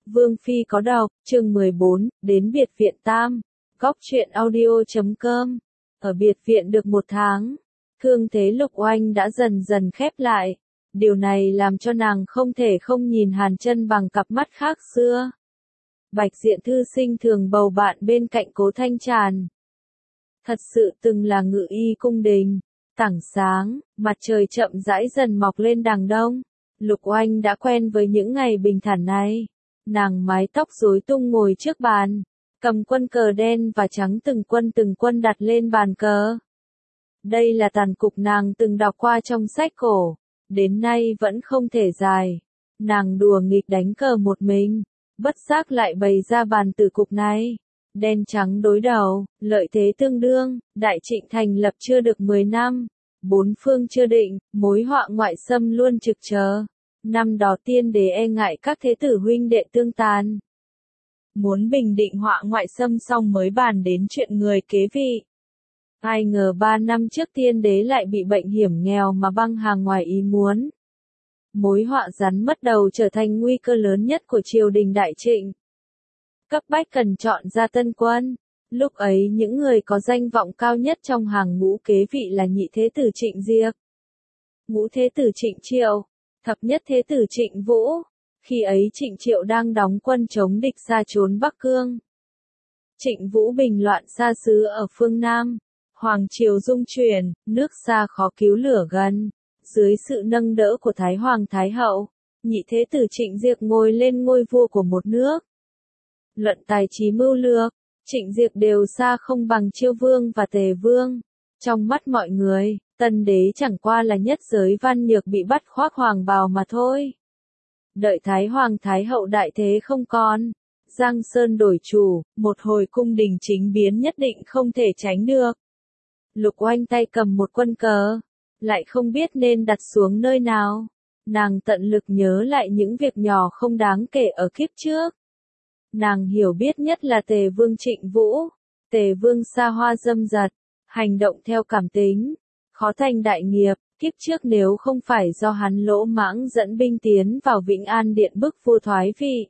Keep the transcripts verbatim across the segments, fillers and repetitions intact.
Vương Phi có đọc, chương mười bốn, đến biệt viện Tam, góc truyện audio chấm com. Ở biệt viện được một tháng, thương thế Lục Oanh đã dần dần khép lại. Điều này làm cho nàng không thể không nhìn Hàn Chân bằng cặp mắt khác xưa. Bạch Diện thư sinh thường bầu bạn bên cạnh Cố Thanh Tràn. Thật sự từng là ngự y cung đình. Tảng sáng, mặt trời chậm rãi dần mọc lên đằng đông. Lục Oanh đã quen với những ngày bình thản này. Nàng mái tóc rối tung ngồi trước bàn, cầm quân cờ đen và trắng từng quân từng quân đặt lên bàn cờ. Đây là tàn cục nàng từng đọc qua trong sách cổ, đến nay vẫn không thể giải. Nàng đùa nghịch đánh cờ một mình, bất giác lại bày ra bàn tử cục này. Đen trắng đối đầu, lợi thế tương đương, Đại Trịnh thành lập chưa được mười năm, bốn phương chưa định, mối họa ngoại xâm luôn trực chờ. Năm đó tiên đế e ngại các thế tử huynh đệ tương tàn, muốn bình định họa ngoại xâm xong mới bàn đến chuyện người kế vị. Ai ngờ ba năm trước tiên đế lại bị bệnh hiểm nghèo mà băng hàng ngoài ý muốn. Mối họa rắn mất đầu trở thành nguy cơ lớn nhất của triều đình Đại Trịnh. Cấp bách cần chọn ra tân quân. Lúc ấy những người có danh vọng cao nhất trong hàng ngũ kế vị là nhị thế tử Trịnh Diệp, ngũ thế tử Trịnh Triệu, thập nhất thế tử Trịnh Vũ. Khi ấy Trịnh Triệu đang đóng quân chống địch xa trốn Bắc Cương. Trịnh Vũ bình loạn xa xứ ở phương Nam. Hoàng triều dung chuyển, nước xa khó cứu lửa gần. Dưới sự nâng đỡ của Thái Hoàng Thái Hậu, nhị thế tử Trịnh Diệp ngồi lên ngôi vua của một nước. Luận tài trí mưu lược, Trịnh Diệp đều xa không bằng Chiêu Vương và Tề Vương. Trong mắt mọi người, tân đế chẳng qua là nhất giới văn nhược bị bắt khoác hoàng bào mà thôi. Đợi Thái Hoàng Thái Hậu đại thế không còn, Giang Sơn đổi chủ, một hồi cung đình chính biến nhất định không thể tránh được. Lục Oanh tay cầm một quân cờ, lại không biết nên đặt xuống nơi nào. Nàng tận lực nhớ lại những việc nhỏ không đáng kể ở kiếp trước. Nàng hiểu biết nhất là Tề Vương Trịnh Vũ. Tề Vương xa hoa dâm dật, hành động theo cảm tính, khó thành đại nghiệp. Kiếp trước nếu không phải do hắn lỗ mãng dẫn binh tiến vào Vĩnh An Điện bức vua thoái vị,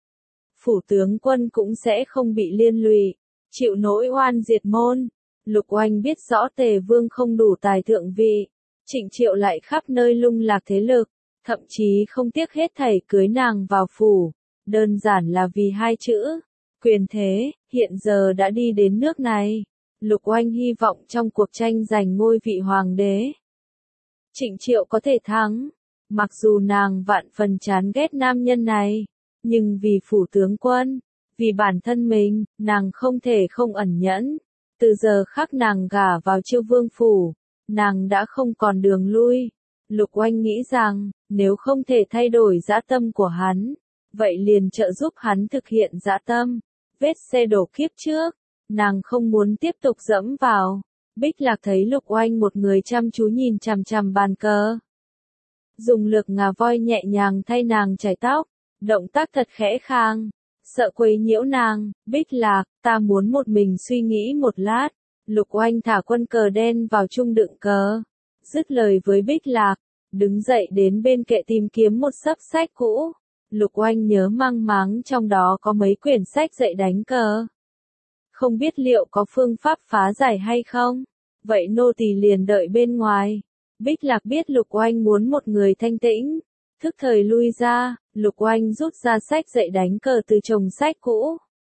phủ tướng quân cũng sẽ không bị liên lụy, chịu nỗi oan diệt môn. Lục Oanh biết rõ Tề Vương không đủ tài thượng vị, Trịnh Triệu lại khắp nơi lung lạc thế lực, thậm chí không tiếc hết thảy cưới nàng vào phủ, đơn giản là vì hai chữ, quyền thế. Hiện giờ đã đi đến nước này, Lục Oanh hy vọng trong cuộc tranh giành ngôi vị hoàng đế, Trịnh Triệu có thể thắng. Mặc dù nàng vạn phần chán ghét nam nhân này, nhưng vì phủ tướng quân, vì bản thân mình, nàng không thể không ẩn nhẫn. Từ giờ khắc nàng gả vào Chiêu Vương phủ, nàng đã không còn đường lui. Lục Oanh nghĩ rằng, nếu không thể thay đổi dã tâm của hắn, vậy liền trợ giúp hắn thực hiện dã tâm. Vết xe đổ kiếp trước, nàng không muốn tiếp tục dẫm vào. Bích Lạc thấy Lục Oanh một người chăm chú nhìn chằm chằm bàn cờ, dùng lược ngà voi nhẹ nhàng thay nàng chải tóc, động tác thật khẽ khàng, sợ quấy nhiễu nàng. Bích Lạc, ta muốn một mình suy nghĩ một lát. Lục Oanh thả quân cờ đen vào chung đựng cờ, dứt lời với Bích Lạc, đứng dậy đến bên kệ tìm kiếm một xấp sách cũ. Lục Oanh nhớ mang máng trong đó có mấy quyển sách dạy đánh cờ, không biết liệu có phương pháp phá giải hay không. Vậy nô tỳ liền đợi bên ngoài. Bích Lạc biết Lục Oanh muốn một người thanh tĩnh, thức thời lui ra. Lục Oanh rút ra sách dạy đánh cờ từ chồng sách cũ.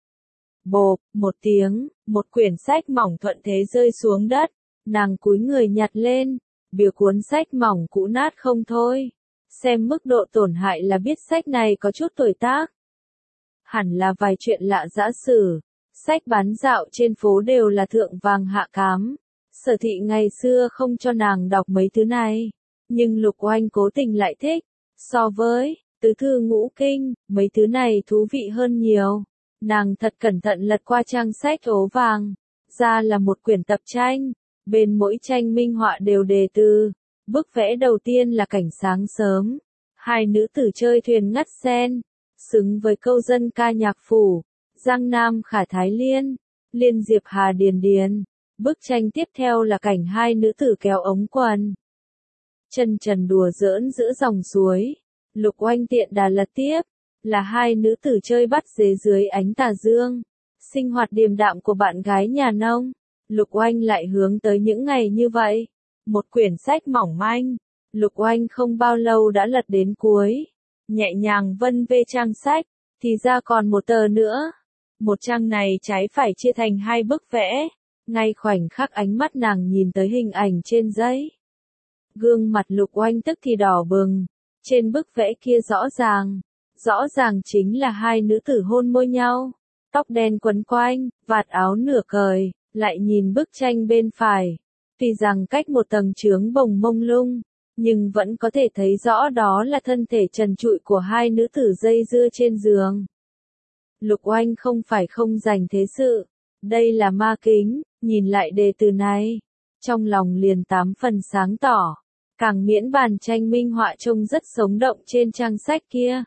Bộp, một tiếng, một quyển sách mỏng thuận thế rơi xuống đất. Nàng cúi người nhặt lên, bìa cuốn sách mỏng cũ nát không thôi. Xem mức độ tổn hại là biết sách này có chút tuổi tác. Hẳn là vài chuyện lạ dã sử. Sách bán dạo trên phố đều là thượng vàng hạ cám. Sở Thị ngày xưa không cho nàng đọc mấy thứ này, nhưng Lục Oanh cố tình lại thích. So với tứ thư ngũ kinh, mấy thứ này thú vị hơn nhiều. Nàng thật cẩn thận lật qua trang sách ố vàng, ra là một quyển tập tranh, bên mỗi tranh minh họa đều đề từ. Bức vẽ đầu tiên là cảnh sáng sớm, hai nữ tử chơi thuyền ngắt sen, xứng với câu dân ca nhạc phủ, Giang Nam khả Thái Liên, Liên Diệp Hà Điền Điền. Bức tranh tiếp theo là cảnh hai nữ tử kéo ống quần, chân trần đùa giỡn giữa dòng suối. Lục Oanh tiện đà lật tiếp, là hai nữ tử chơi bắt dế dưới ánh tà dương. Sinh hoạt điềm đạm của bạn gái nhà nông. Lục Oanh lại hướng tới những ngày như vậy. Một quyển sách mỏng manh. Lục Oanh không bao lâu đã lật đến cuối. Nhẹ nhàng vân vê trang sách. Thì ra còn một tờ nữa. Một trang này trái phải chia thành hai bức vẽ. Ngay khoảnh khắc ánh mắt nàng nhìn tới hình ảnh trên giấy. Gương mặt Lục Oanh tức thì đỏ bừng. Trên bức vẽ kia rõ ràng. Rõ ràng chính là hai nữ tử hôn môi nhau. Tóc đen quấn quanh, vạt áo nửa cởi, lại nhìn bức tranh bên phải. Tuy rằng cách một tầng chướng bồng mông lung, nhưng vẫn có thể thấy rõ đó là thân thể trần trụi của hai nữ tử dây dưa trên giường. Lục Oanh không phải không dành thế sự. Đây là ma kính, nhìn lại đề từ này. Trong lòng liền tám phần sáng tỏ. Càng miễn bàn tranh minh họa trông rất sống động trên trang sách kia.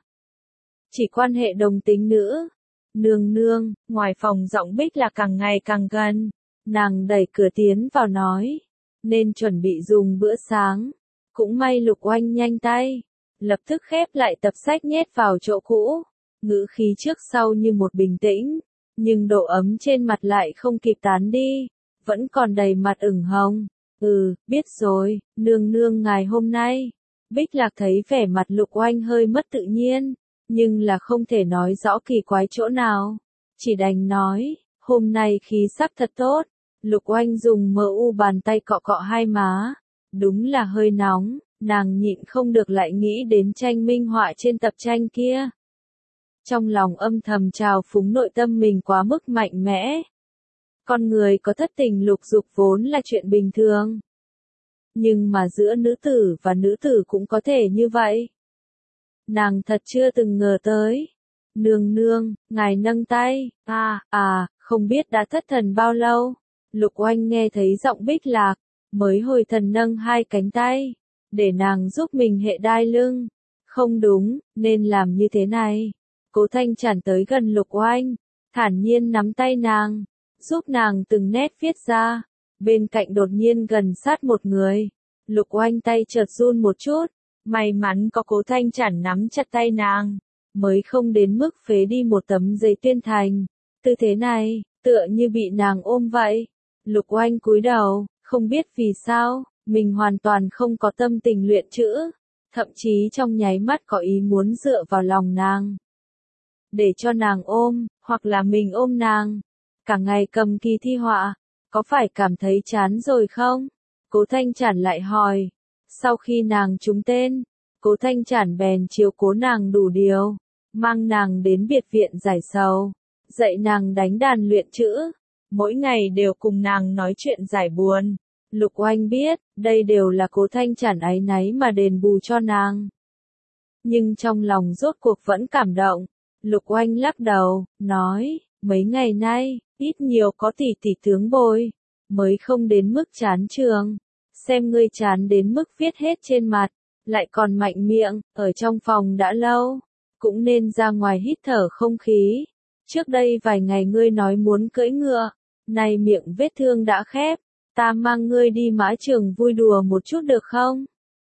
Chỉ quan hệ đồng tính nữ. Nương nương, ngoài phòng giọng Bích Lạc càng ngày càng gần. Nàng đẩy cửa tiến vào nói. Nên chuẩn bị dùng bữa sáng. Cũng may Lục Oanh nhanh tay. Lập tức khép lại tập sách nhét vào chỗ cũ. Ngữ khí trước sau như một bình tĩnh. Nhưng độ ấm trên mặt lại không kịp tán đi. Vẫn còn đầy mặt ửng hồng. Ừ, biết rồi, nương nương ngài hôm nay. Bích Lạc thấy vẻ mặt Lục Oanh hơi mất tự nhiên. Nhưng là không thể nói rõ kỳ quái chỗ nào. Chỉ đành nói, hôm nay khí sắc thật tốt. Lục Oanh dùng mờ u bàn tay cọ cọ hai má. Đúng là hơi nóng, nàng nhịn không được lại nghĩ đến tranh minh họa trên tập tranh kia. Trong lòng âm thầm trào phúng nội tâm mình quá mức mạnh mẽ. Con người có thất tình lục dục vốn là chuyện bình thường. Nhưng mà giữa nữ tử và nữ tử cũng có thể như vậy. Nàng thật chưa từng ngờ tới. Nương nương, ngài nâng tay, à, à, không biết đã thất thần bao lâu. Lục Oanh nghe thấy giọng Bích Lạc, mới hồi thần nâng hai cánh tay, để nàng giúp mình hệ đai lưng. Không đúng, nên làm như thế này. Cố Thanh Trản tới gần Lục Oanh, thản nhiên nắm tay nàng, giúp nàng từng nét viết ra. Bên cạnh đột nhiên gần sát một người. Lục Oanh tay chợt run một chút. May mắn có Cố Thanh Trản nắm chặt tay nàng, mới không đến mức phế đi một tấm giấy tuyên thành. Tư thế này, tựa như bị nàng ôm vậy. Lục Oanh cúi đầu, không biết vì sao, mình hoàn toàn không có tâm tình luyện chữ. Thậm chí trong nháy mắt có ý muốn dựa vào lòng nàng. Để cho nàng ôm, hoặc là mình ôm nàng. Cả ngày cầm kỳ thi họa, có phải cảm thấy chán rồi không? Cố Thanh Trản lại hỏi. Sau khi nàng trúng tên, Cố Thanh Trản bèn chiếu cố nàng đủ điều, mang nàng đến biệt viện giải sầu, dạy nàng đánh đàn luyện chữ, mỗi ngày đều cùng nàng nói chuyện giải buồn. Lục Oanh biết, đây đều là Cố Thanh Trản áy náy mà đền bù cho nàng. Nhưng trong lòng rốt cuộc vẫn cảm động. Lục Oanh lắc đầu, nói, mấy ngày nay, ít nhiều có tỷ tỷ tướng bồi, mới không đến mức chán trường. Xem ngươi chán đến mức viết hết trên mặt, lại còn mạnh miệng, ở trong phòng đã lâu, cũng nên ra ngoài hít thở không khí. Trước đây vài ngày ngươi nói muốn cưỡi ngựa, nay miệng vết thương đã khép, ta mang ngươi đi mã trường vui đùa một chút được không?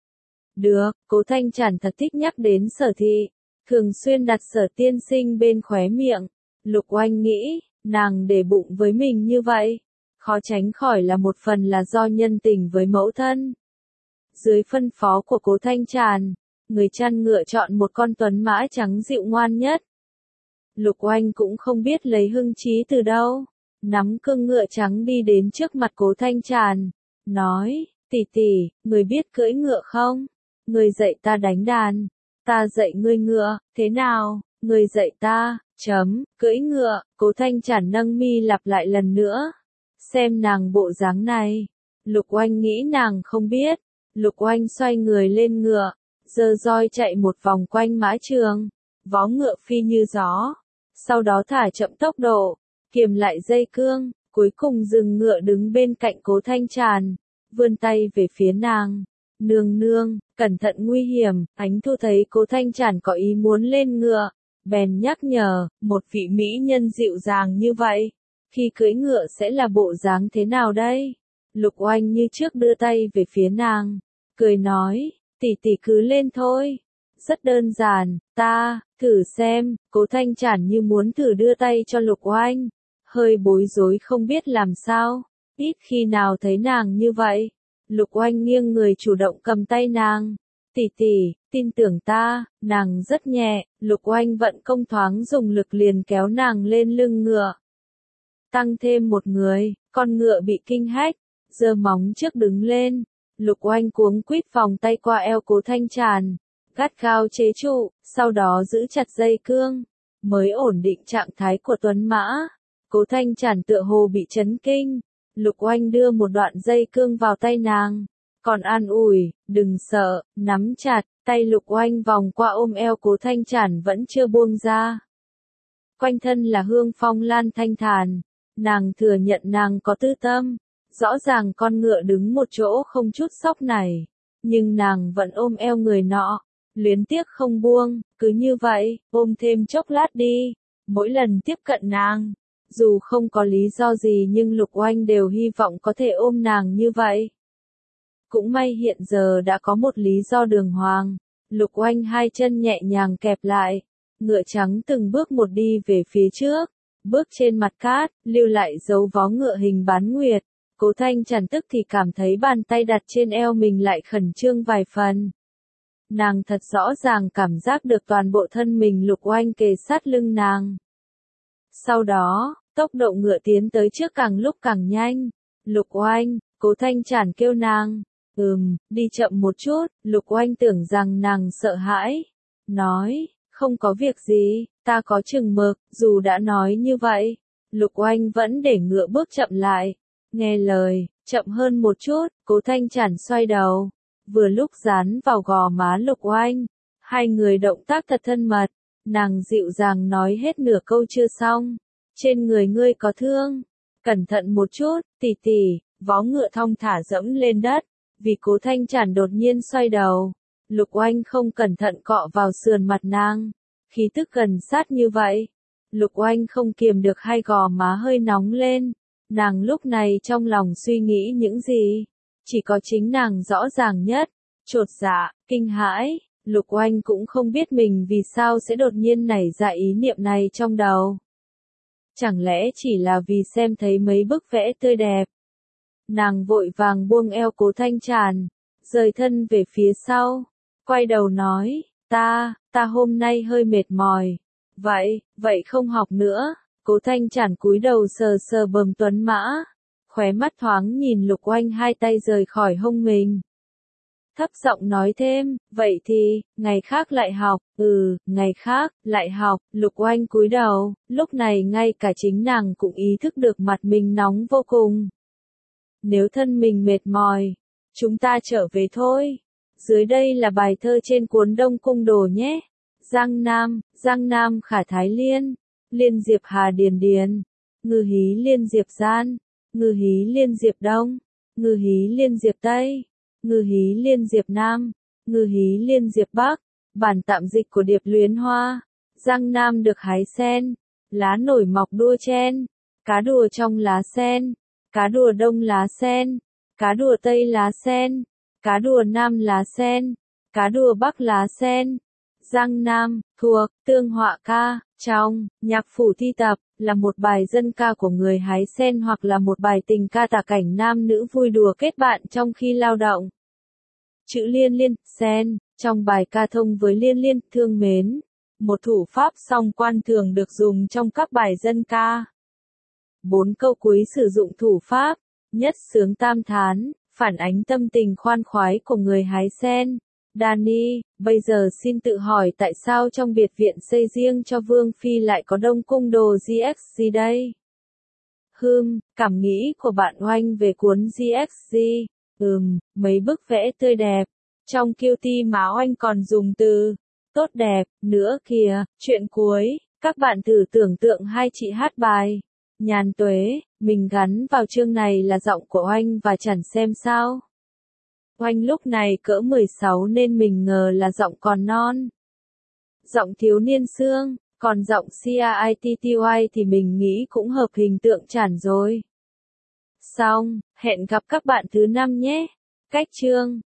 Được, Cố Thanh Trản thật thích nhắc đến Sở thị, thường xuyên đặt Sở tiên sinh bên khóe miệng. Lục Oanh nghĩ, nàng để bụng với mình như vậy, khó tránh khỏi là một phần là do nhân tình với mẫu thân. Dưới phân phó của Cố Thanh Tràn, người chăn ngựa chọn một con tuấn mã trắng dịu ngoan nhất. Lục Oanh cũng không biết lấy hưng trí từ đâu, nắm cương ngựa trắng đi đến trước mặt Cố Thanh Tràn, nói, tỷ tỷ, người biết cưỡi ngựa không? Người dạy ta đánh đàn, ta dạy ngươi ngựa, thế nào? Người dạy ta, chấm, cưỡi ngựa. Cố Thanh Tràn nâng mi lặp lại lần nữa. Xem nàng bộ dáng này, Lục Oanh nghĩ nàng không biết. Lục Oanh xoay người lên ngựa, giơ roi chạy một vòng quanh mã trường, vó ngựa phi như gió, sau đó thả chậm tốc độ, kiềm lại dây cương, cuối cùng dừng ngựa đứng bên cạnh Cố Thanh Tràn, vươn tay về phía nàng. Nương nương, cẩn thận nguy hiểm. Ánh Thu thấy Cố Thanh Tràn có ý muốn lên ngựa, bèn nhắc nhở, một vị mỹ nhân dịu dàng như vậy, khi cưỡi ngựa sẽ là bộ dáng thế nào đây? Lục Oanh như trước đưa tay về phía nàng, cười nói, tỷ tỷ cứ lên thôi. Rất đơn giản, ta, thử xem, Cố Thanh Trản như muốn thử đưa tay cho Lục Oanh. Hơi bối rối không biết làm sao, ít khi nào thấy nàng như vậy. Lục Oanh nghiêng người chủ động cầm tay nàng. Tỷ tỷ, tin tưởng ta, nàng rất nhẹ, Lục Oanh vận công thoáng dùng lực liền kéo nàng lên lưng ngựa. Tăng thêm một người, con ngựa bị kinh hách, giơ móng trước đứng lên. Lục Oanh cuống quýt vòng tay qua eo Cố Thanh Tràn, gắt gao chế trụ, sau đó giữ chặt dây cương, mới ổn định trạng thái của tuấn mã. Cố Thanh Tràn tựa hồ bị chấn kinh, Lục Oanh đưa một đoạn dây cương vào tay nàng, còn an ủi, đừng sợ, nắm chặt, tay Lục Oanh vòng qua ôm eo Cố Thanh Tràn vẫn chưa buông ra. Quanh thân là hương phong lan thanh thản, nàng thừa nhận nàng có tư tâm, rõ ràng con ngựa đứng một chỗ không chút sóc nảy, nhưng nàng vẫn ôm eo người nọ, luyến tiếc không buông, cứ như vậy, ôm thêm chốc lát đi. Mỗi lần tiếp cận nàng, dù không có lý do gì nhưng Lục Oanh đều hy vọng có thể ôm nàng như vậy. Cũng may hiện giờ đã có một lý do đường hoàng. Lục Oanh hai chân nhẹ nhàng kẹp lại, ngựa trắng từng bước một đi về phía trước, bước trên mặt cát, lưu lại dấu vó ngựa hình bán nguyệt. Cố Thanh Tràn tức thì cảm thấy bàn tay đặt trên eo mình lại khẩn trương vài phần. Nàng thật rõ ràng cảm giác được toàn bộ thân mình Lục Oanh kề sát lưng nàng. Sau đó, tốc độ ngựa tiến tới trước càng lúc càng nhanh. Lục Oanh, Cố Thanh Tràn kêu nàng. Ừm, đi chậm một chút. Lục Oanh tưởng rằng nàng sợ hãi. Nói, không có việc gì, ta có chừng mực. Dù đã nói như vậy, Lục Oanh vẫn để ngựa bước chậm lại. Nghe lời, chậm hơn một chút. Cố Thanh Tràn xoay đầu, vừa lúc dán vào gò má Lục Oanh. Hai người động tác thật thân mật. Nàng dịu dàng nói hết nửa câu chưa xong. Trên người ngươi có thương, cẩn thận một chút, tỷ tỷ. Vó ngựa thong thả dẫm lên đất, vì Cố Thanh Tràn đột nhiên xoay đầu. Lục Oanh không cẩn thận cọ vào sườn mặt nàng, khí tức gần sát như vậy. Lục Oanh không kiềm được hai gò má hơi nóng lên. Nàng lúc này trong lòng suy nghĩ những gì? Chỉ có chính nàng rõ ràng nhất. Chột dạ, kinh hãi. Lục Oanh cũng không biết mình vì sao sẽ đột nhiên nảy ra ý niệm này trong đầu. Chẳng lẽ chỉ là vì xem thấy mấy bức vẽ tươi đẹp? Nàng vội vàng buông eo Cố Thanh Tràn, rời thân về phía sau, quay đầu nói, ta, ta hôm nay hơi mệt mỏi. Vậy, vậy không học nữa. Cố Thanh Tràn cúi đầu sờ sờ bờm tuấn mã, khóe mắt thoáng nhìn Lục Oanh hai tay rời khỏi hông mình. Thấp giọng nói thêm, vậy thì, ngày khác lại học. Ừ, ngày khác, lại học. Lục Oanh cúi đầu, lúc này ngay cả chính nàng cũng ý thức được mặt mình nóng vô cùng. Nếu thân mình mệt mỏi, chúng ta trở về thôi. Dưới đây là bài thơ trên cuốn Đông Cung Đồ nhé. Giang Nam, Giang Nam khả Thái Liên, Liên Diệp Hà Điền Điền, Ngư Hí Liên Diệp Gian, Ngư Hí Liên Diệp Đông, Ngư Hí Liên Diệp Tây, Ngư Hí Liên Diệp Nam, Ngư Hí Liên Diệp Bắc. Bản tạm dịch của Điệp Luyến Hoa. Giang Nam được hái sen, lá nổi mọc đua chen, cá đùa trong lá sen, cá đùa đông lá sen, cá đùa tây lá sen, cá đùa nam lá sen, cá đùa bắc lá sen. Giang Nam, thuộc, Tương Họa Ca, trong, Nhạc Phủ Thi Tập, là một bài dân ca của người hái sen hoặc là một bài tình ca tả cảnh nam nữ vui đùa kết bạn trong khi lao động. Chữ liên liên, sen, trong bài ca thông với liên liên, thương mến. Một thủ pháp song quan thường được dùng trong các bài dân ca. Bốn câu cuối sử dụng thủ pháp, nhất sướng tam thán, phản ánh tâm tình khoan khoái của người hái sen. Danny, bây giờ xin tự hỏi tại sao trong biệt viện xây riêng cho Vương Phi lại có Đông Cung Đồ giê ích giê đây? Hừm, cảm nghĩ của bạn Oanh về cuốn giê ích giê. Ừm, mấy bức vẽ tươi đẹp. Trong Kiêu Ti mà Oanh còn dùng từ tốt đẹp nữa kìa. Chuyện cuối, các bạn thử tưởng tượng hai chị hát bài Nhàn Tuế, mình gắn vào chương này là giọng của Oanh và Trần xem sao. Oanh lúc này cỡ mười sáu nên mình ngờ là giọng còn non. Giọng thiếu niên xương, còn giọng Citty thì mình nghĩ cũng hợp hình tượng Trần rồi. Xong, hẹn gặp các bạn thứ năm nhé. Cách chương